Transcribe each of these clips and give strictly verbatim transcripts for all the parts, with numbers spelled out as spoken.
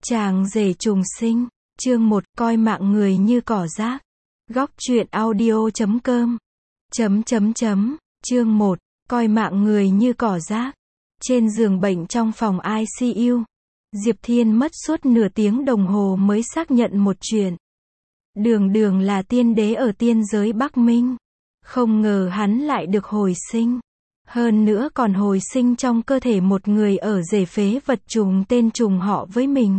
Chàng rể trùng sinh, chương một, coi mạng người như cỏ rác. Góc truyện audio chấm com. Chấm chấm chấm, chương một, coi mạng người như cỏ rác. Trên giường bệnh trong phòng i xê u, Diệp Thiên mất suốt nửa tiếng đồng hồ mới xác nhận một chuyện. Đường Đường là tiên đế ở tiên giới Bắc Minh. Không ngờ hắn lại được hồi sinh. Hơn nữa còn hồi sinh trong cơ thể một người ở rễ phế vật trùng tên trùng họ với mình.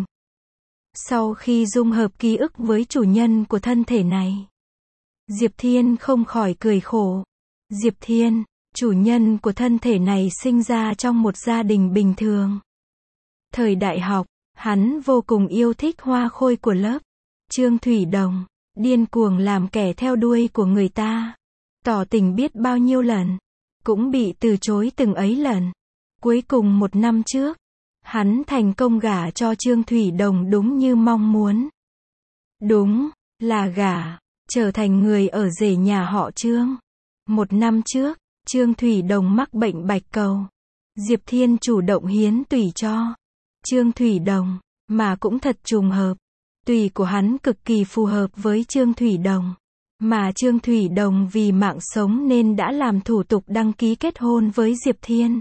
Sau khi dung hợp ký ức với chủ nhân của thân thể này, Diệp Thiên không khỏi cười khổ. Diệp Thiên, chủ nhân của thân thể này sinh ra trong một gia đình bình thường. Thời đại học, hắn vô cùng yêu thích hoa khôi của lớp, Trương Thủy Đồng, điên cuồng làm kẻ theo đuôi của người ta. Tỏ tình biết bao nhiêu lần, cũng bị từ chối từng ấy lần. Cuối cùng một năm trước, hắn thành công gả cho Trương Thủy Đồng đúng như mong muốn. Đúng, là gả, trở thành người ở rể nhà họ Trương. Một năm trước, Trương Thủy Đồng mắc bệnh bạch cầu. Diệp Thiên chủ động hiến tủy cho Trương Thủy Đồng, mà cũng thật trùng hợp. Tủy của hắn cực kỳ phù hợp với Trương Thủy Đồng. Mà Trương Thủy Đồng vì mạng sống nên đã làm thủ tục đăng ký kết hôn với Diệp Thiên.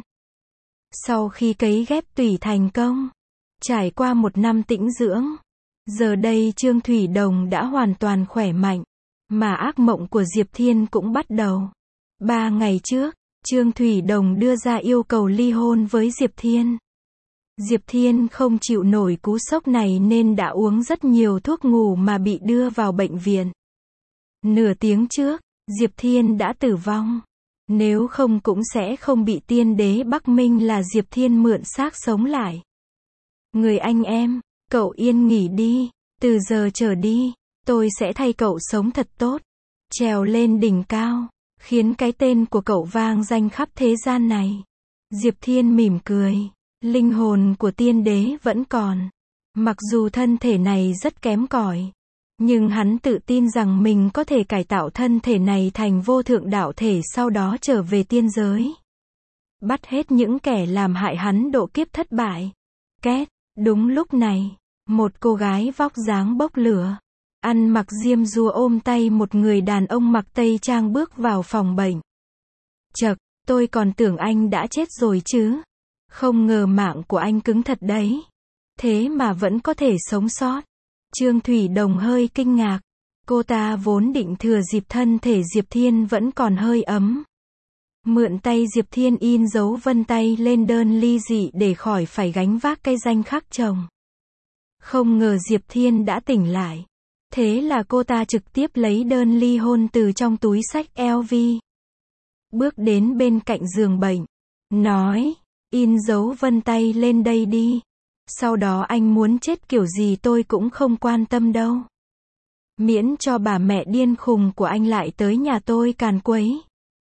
Sau khi cấy ghép tủy thành công, trải qua một năm tĩnh dưỡng, giờ đây Trương Thủy Đồng đã hoàn toàn khỏe mạnh, mà ác mộng của Diệp Thiên cũng bắt đầu. Ba ngày trước, Trương Thủy Đồng đưa ra yêu cầu ly hôn với Diệp Thiên. Diệp Thiên không chịu nổi cú sốc này nên đã uống rất nhiều thuốc ngủ mà bị đưa vào bệnh viện. Nửa tiếng trước, Diệp Thiên đã tử vong. Nếu không cũng sẽ không bị tiên đế Bắc Minh là Diệp Thiên mượn xác sống lại. Người anh em, cậu yên nghỉ đi. Từ giờ trở đi, tôi sẽ thay cậu sống thật tốt. Trèo lên đỉnh cao, khiến cái tên của cậu vang danh khắp thế gian này. Diệp Thiên mỉm cười. Linh hồn của tiên đế vẫn còn. Mặc dù thân thể này rất kém cỏi, nhưng hắn tự tin rằng mình có thể cải tạo thân thể này thành vô thượng đạo thể, sau đó trở về tiên giới. Bắt hết những kẻ làm hại hắn độ kiếp thất bại. Két, đúng lúc này, một cô gái vóc dáng bốc lửa, ăn mặc diêm dúa ôm tay một người đàn ông mặc tây trang bước vào phòng bệnh. Chậc, tôi còn tưởng anh đã chết rồi chứ. Không ngờ mạng của anh cứng thật đấy. Thế mà vẫn có thể sống sót. Trương Thủy Đồng hơi kinh ngạc. Cô ta vốn định thừa dịp thân thể Diệp Thiên vẫn còn hơi ấm, mượn tay Diệp Thiên in dấu vân tay lên đơn ly dị để khỏi phải gánh vác cái danh khắc chồng. Không ngờ Diệp Thiên đã tỉnh lại. Thế là cô ta trực tiếp lấy đơn ly hôn từ trong túi xách eo vi. Bước đến bên cạnh giường bệnh. Nói, in dấu vân tay lên đây đi. Sau đó anh muốn chết kiểu gì tôi cũng không quan tâm đâu. Miễn cho bà mẹ điên khùng của anh lại tới nhà tôi càn quấy.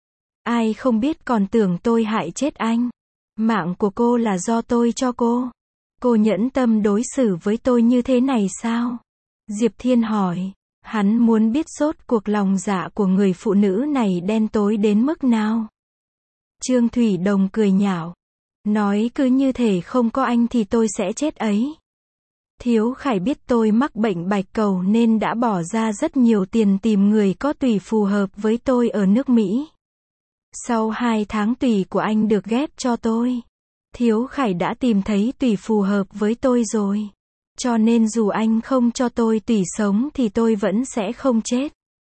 Ai không biết còn tưởng tôi hại chết anh. Mạng của cô là do tôi cho cô. Cô nhẫn tâm đối xử với tôi như thế này sao? Diệp Thiên hỏi. Hắn muốn biết rốt cuộc lòng dạ của người phụ nữ này đen tối đến mức nào. Trương Thủy Đồng cười nhạo. Nói cứ như thể không có anh thì tôi sẽ chết ấy. Thiếu Khải biết tôi mắc bệnh bạch cầu nên đã bỏ ra rất nhiều tiền tìm người có tủy phù hợp với tôi ở nước Mỹ. Sau hai tháng tủy của anh được ghép cho tôi, Thiếu Khải đã tìm thấy tủy phù hợp với tôi rồi. Cho nên dù anh không cho tôi tủy sống thì tôi vẫn sẽ không chết.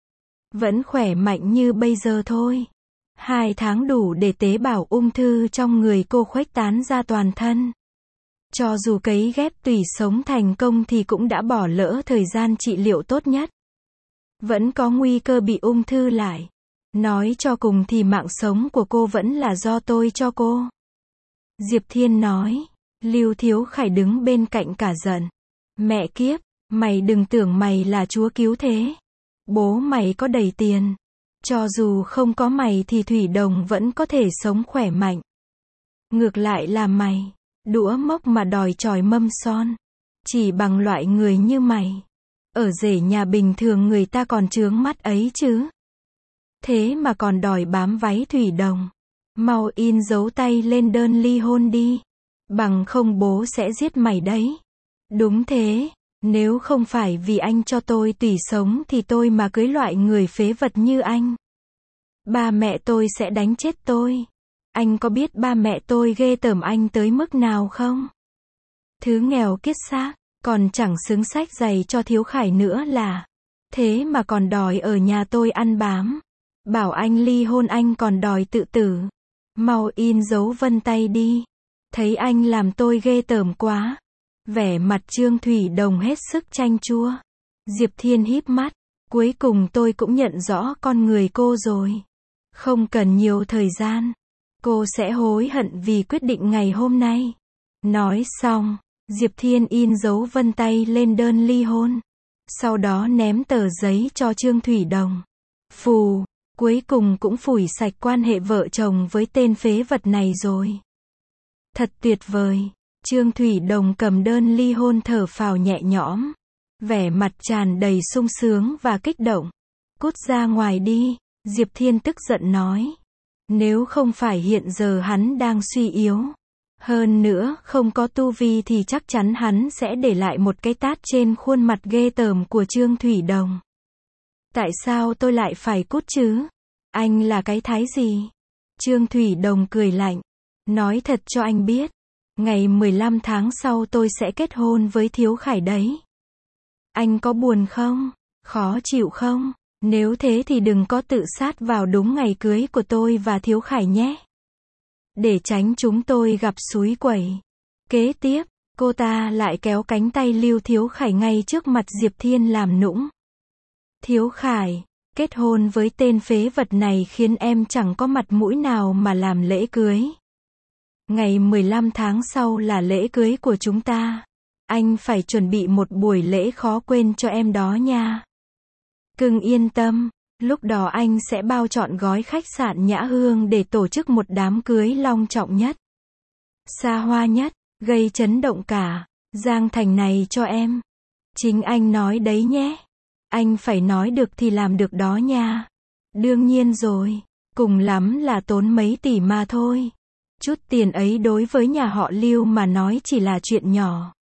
Vẫn khỏe mạnh như bây giờ thôi. Hai tháng đủ để tế bào ung thư trong người cô khuếch tán ra toàn thân. Cho dù cấy ghép tủy sống thành công thì cũng đã bỏ lỡ thời gian trị liệu tốt nhất. Vẫn có nguy cơ bị ung thư lại. Nói cho cùng thì mạng sống của cô vẫn là do tôi cho cô. Diệp Thiên nói. Lưu Thiếu Khải đứng bên cạnh cả giận. Mẹ kiếp, mày đừng tưởng mày là chúa cứu thế. Bố mày có đầy tiền. Cho dù không có mày thì Thủy Đồng vẫn có thể sống khỏe mạnh. Ngược lại là mày, đũa mốc mà đòi chòi mâm son. Chỉ bằng loại người như mày, ở rể nhà bình thường người ta còn chướng mắt ấy chứ. Thế mà còn đòi bám váy Thủy Đồng. Mau in dấu tay lên đơn ly hôn đi. Bằng không bố sẽ giết mày đấy. Đúng thế, nếu không phải vì anh cho tôi tùy sống thì tôi mà cưới loại người phế vật như anh. Ba mẹ tôi sẽ đánh chết tôi. Anh có biết ba mẹ tôi ghê tởm anh tới mức nào không? Thứ nghèo kiết xác, còn chẳng xứng xách giày cho Thiếu Khải nữa là. Thế mà còn đòi ở nhà tôi ăn bám. Bảo anh ly hôn anh còn đòi tự tử. Mau in dấu vân tay đi. Thấy anh làm tôi ghê tởm quá. Vẻ mặt Trương Thủy Đồng hết sức chanh chua. Diệp Thiên híp mắt. Cuối cùng tôi cũng nhận rõ con người cô rồi. Không cần nhiều thời gian. Cô sẽ hối hận vì quyết định ngày hôm nay. Nói xong, Diệp Thiên in dấu vân tay lên đơn ly hôn. Sau đó ném tờ giấy cho Trương Thủy Đồng. Phù, cuối cùng cũng phủi sạch quan hệ vợ chồng với tên phế vật này rồi. Thật tuyệt vời. Trương Thủy Đồng cầm đơn ly hôn thở phào nhẹ nhõm. Vẻ mặt tràn đầy sung sướng và kích động. Cút ra ngoài đi, Diệp Thiên tức giận nói. Nếu không phải hiện giờ hắn đang suy yếu. Hơn nữa, không có tu vi thì chắc chắn hắn sẽ để lại một cái tát trên khuôn mặt ghê tởm của Trương Thủy Đồng. Tại sao tôi lại phải cút chứ? Anh là cái thái gì? Trương Thủy Đồng cười lạnh. Nói thật cho anh biết. Ngày mười lăm tháng sau tôi sẽ kết hôn với Thiếu Khải đấy. Anh có buồn không? Khó chịu không? Nếu thế thì đừng có tự sát vào đúng ngày cưới của tôi và Thiếu Khải nhé. Để tránh chúng tôi gặp xúi quẩy. Kế tiếp, cô ta lại kéo cánh tay Lưu Thiếu Khải ngay trước mặt Diệp Thiên làm nũng. Thiếu Khải, kết hôn với tên phế vật này khiến em chẳng có mặt mũi nào mà làm lễ cưới. Ngày mười lăm tháng sau là lễ cưới của chúng ta. Anh phải chuẩn bị một buổi lễ khó quên cho em đó nha. Cưng yên tâm, lúc đó anh sẽ bao trọn gói khách sạn Nhã Hương để tổ chức một đám cưới long trọng nhất, xa hoa nhất, gây chấn động cả Giang Thành này cho em. Chính anh nói đấy nhé. Anh phải nói được thì làm được đó nha. Đương nhiên rồi, cùng lắm là tốn mấy tỷ mà thôi. Chút tiền ấy đối với nhà họ Lưu mà nói chỉ là chuyện nhỏ.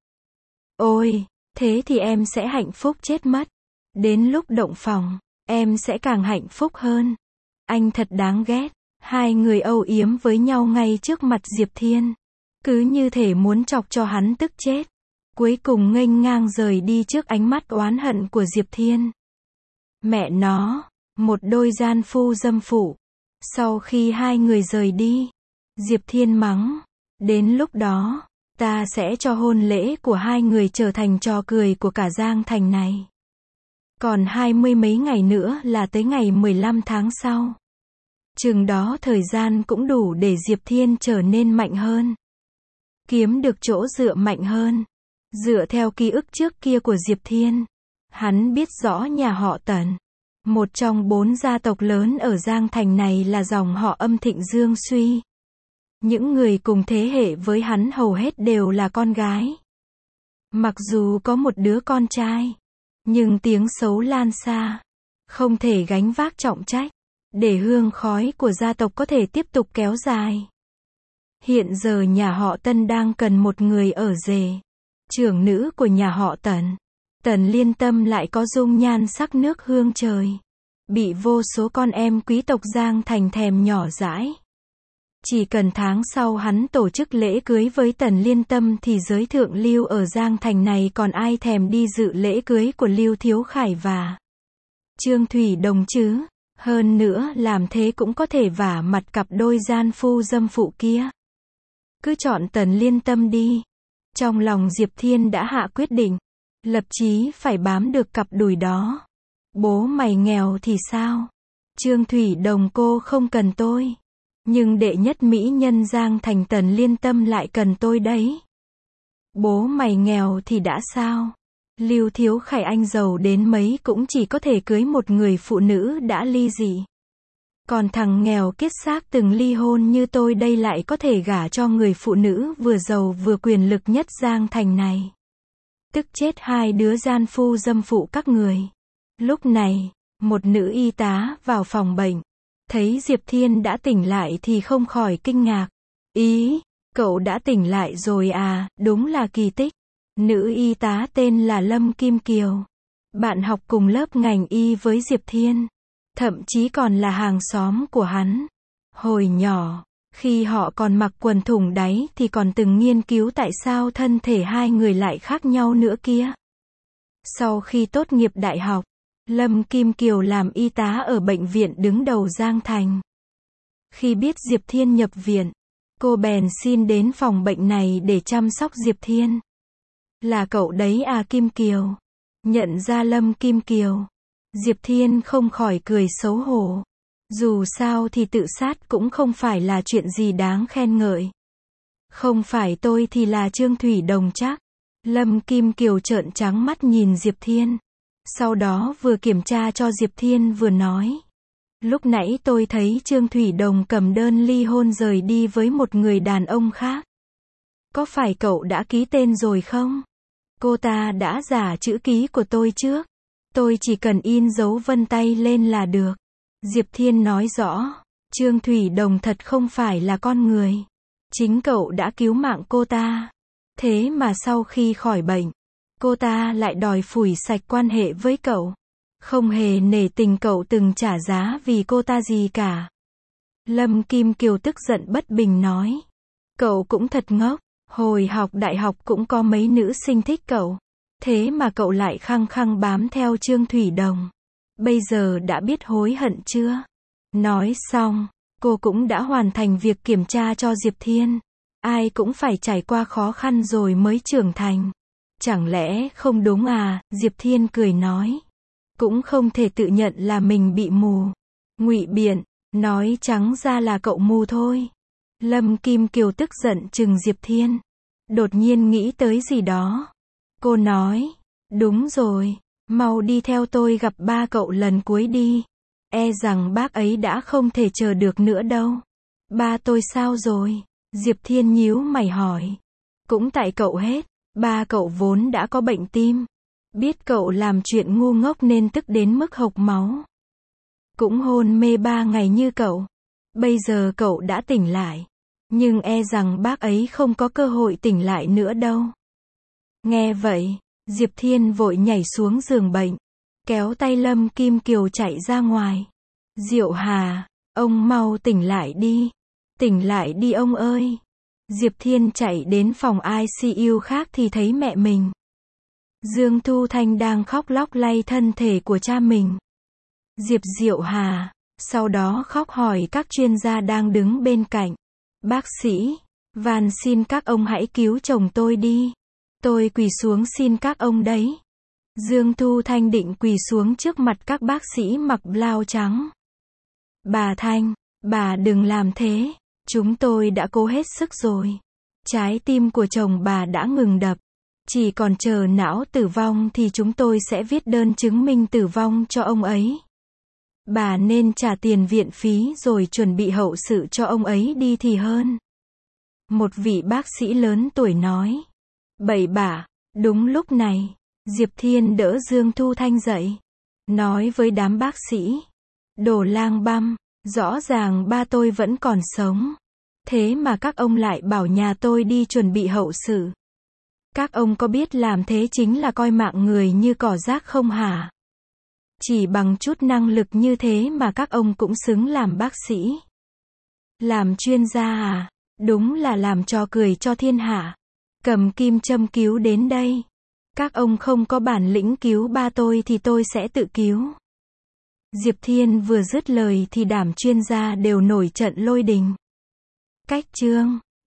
Ôi, thế thì em sẽ hạnh phúc chết mất. Đến lúc động phòng, em sẽ càng hạnh phúc hơn. Anh thật đáng ghét. Hai người âu yếm với nhau ngay trước mặt Diệp Thiên. Cứ như thể muốn chọc cho hắn tức chết. Cuối cùng nghênh ngang rời đi trước ánh mắt oán hận của Diệp Thiên. Mẹ nó, một đôi gian phu dâm phụ. Sau khi hai người rời đi, Diệp Thiên mắng. Đến lúc đó, ta sẽ cho hôn lễ của hai người trở thành trò cười của cả Giang Thành này. Còn hai mươi mấy ngày nữa là tới ngày mười lăm tháng sau. Chừng đó thời gian cũng đủ để Diệp Thiên trở nên mạnh hơn. Kiếm được chỗ dựa mạnh hơn. Dựa theo ký ức trước kia của Diệp Thiên, hắn biết rõ nhà họ Tần, một trong bốn gia tộc lớn ở Giang Thành này là dòng họ Âm Thịnh Dương Suy. Những người cùng thế hệ với hắn hầu hết đều là con gái. Mặc dù có một đứa con trai, nhưng tiếng xấu lan xa, không thể gánh vác trọng trách, để hương khói của gia tộc có thể tiếp tục kéo dài. Hiện giờ nhà họ Tân đang cần một người ở rể. Trưởng nữ của nhà họ Tần, Tần Liên Tâm lại có dung nhan sắc nước hương trời. Bị vô số con em quý tộc Giang Thành thèm nhỏ dãi. Chỉ cần tháng sau hắn tổ chức lễ cưới với Tần Liên Tâm thì giới thượng lưu ở Giang Thành này còn ai thèm đi dự lễ cưới của Lưu Thiếu Khải và Trương Thủy Đồng chứ. Hơn nữa làm thế cũng có thể vả mặt cặp đôi gian phu dâm phụ kia. Cứ chọn Tần Liên Tâm đi. Trong lòng Diệp Thiên đã hạ quyết định, lập chí phải bám được cặp đùi đó. Bố mày nghèo thì sao? Trương Thủy Đồng cô không cần tôi. Nhưng đệ nhất mỹ nhân Giang Thành Tần Liên Tâm lại cần tôi đấy. Bố mày nghèo thì đã sao? Lưu Thiếu Khải anh giàu đến mấy cũng chỉ có thể cưới một người phụ nữ đã ly dị. Còn thằng nghèo kiết xác từng ly hôn như tôi đây lại có thể gả cho người phụ nữ vừa giàu vừa quyền lực nhất Giang Thành này. Tức chết hai đứa gian phu dâm phụ các người. Lúc này, một nữ y tá vào phòng bệnh. Thấy Diệp Thiên đã tỉnh lại thì không khỏi kinh ngạc. Ý, cậu đã tỉnh lại rồi à, đúng là kỳ tích. Nữ y tá tên là Lâm Kim Kiều. Bạn học cùng lớp ngành y với Diệp Thiên. Thậm chí còn là hàng xóm của hắn. Hồi nhỏ, khi họ còn mặc quần thủng đáy thì còn từng nghiên cứu tại sao thân thể hai người lại khác nhau nữa kia. Sau khi tốt nghiệp đại học, Lâm Kim Kiều làm y tá ở bệnh viện đứng đầu Giang Thành. Khi biết Diệp Thiên nhập viện, cô bèn xin đến phòng bệnh này để chăm sóc Diệp Thiên. Là cậu đấy à Kim Kiều? Nhận ra Lâm Kim Kiều, Diệp Thiên không khỏi cười xấu hổ. Dù sao thì tự sát cũng không phải là chuyện gì đáng khen ngợi. Không phải tôi thì là Trương Thủy Đồng chắc. Lâm Kim Kiều trợn trắng mắt nhìn Diệp Thiên. Sau đó vừa kiểm tra cho Diệp Thiên vừa nói. Lúc nãy tôi thấy Trương Thủy Đồng cầm đơn ly hôn rời đi với một người đàn ông khác. Có phải cậu đã ký tên rồi không? Cô ta đã giả chữ ký của tôi trước. Tôi chỉ cần in dấu vân tay lên là được. Diệp Thiên nói rõ. Trương Thủy Đồng thật không phải là con người. Chính cậu đã cứu mạng cô ta. Thế mà sau khi khỏi bệnh, cô ta lại đòi phủi sạch quan hệ với cậu. Không hề nể tình cậu từng trả giá vì cô ta gì cả. Lâm Kim Kiều tức giận bất bình nói. Cậu cũng thật ngốc. Hồi học đại học cũng có mấy nữ sinh thích cậu. Thế mà cậu lại khăng khăng bám theo Trương Thủy Đồng. Bây giờ đã biết hối hận chưa? Nói xong, cô cũng đã hoàn thành việc kiểm tra cho Diệp Thiên. Ai cũng phải trải qua khó khăn rồi mới trưởng thành. Chẳng lẽ không đúng à? Diệp Thiên cười nói. Cũng không thể tự nhận là mình bị mù. Ngụy biện, nói trắng ra là cậu mù thôi. Lâm Kim Kiều tức giận trừng Diệp Thiên. Đột nhiên nghĩ tới gì đó. Cô nói, đúng rồi, mau đi theo tôi gặp ba cậu lần cuối đi. E rằng bác ấy đã không thể chờ được nữa đâu. Ba tôi sao rồi? Diệp Thiên nhíu mày hỏi. Cũng tại cậu hết, ba cậu vốn đã có bệnh tim. Biết cậu làm chuyện ngu ngốc nên tức đến mức hộc máu. Cũng hôn mê ba ngày như cậu. Bây giờ cậu đã tỉnh lại. Nhưng e rằng bác ấy không có cơ hội tỉnh lại nữa đâu. Nghe vậy, Diệp Thiên vội nhảy xuống giường bệnh. Kéo tay Lâm Kim Kiều chạy ra ngoài. Diệu Hà, ông mau tỉnh lại đi. Tỉnh lại đi ông ơi. Diệp Thiên chạy đến phòng i xê u khác thì thấy mẹ mình. Dương Thu Thanh đang khóc lóc lay thân thể của cha mình. Diệp Diệu Hà, sau đó khóc hỏi các chuyên gia đang đứng bên cạnh. Bác sĩ, van xin các ông hãy cứu chồng tôi đi. Tôi quỳ xuống xin các ông đấy. Dương Thu Thanh định quỳ xuống trước mặt các bác sĩ mặc blau trắng. Bà Thanh, bà đừng làm thế. Chúng tôi đã cố hết sức rồi. Trái tim của chồng bà đã ngừng đập. Chỉ còn chờ não tử vong thì chúng tôi sẽ viết đơn chứng minh tử vong cho ông ấy. Bà nên trả tiền viện phí rồi chuẩn bị hậu sự cho ông ấy đi thì hơn. Một vị bác sĩ lớn tuổi nói. Bậy bạ, đúng lúc này, Diệp Thiên đỡ Dương Thu Thanh dậy. Nói với đám bác sĩ. Đồ lang băm, rõ ràng ba tôi vẫn còn sống. Thế mà các ông lại bảo nhà tôi đi chuẩn bị hậu sự. Các ông có biết làm thế chính là coi mạng người như cỏ rác không hả? Chỉ bằng chút năng lực như thế mà các ông cũng xứng làm bác sĩ. Làm chuyên gia à? Đúng là làm trò cười cho thiên hạ. Cầm kim châm cứu đến đây. Các ông không có bản lĩnh cứu ba tôi thì tôi sẽ tự cứu. Diệp Thiên vừa dứt lời thì đám chuyên gia đều nổi trận lôi đình. Cách chương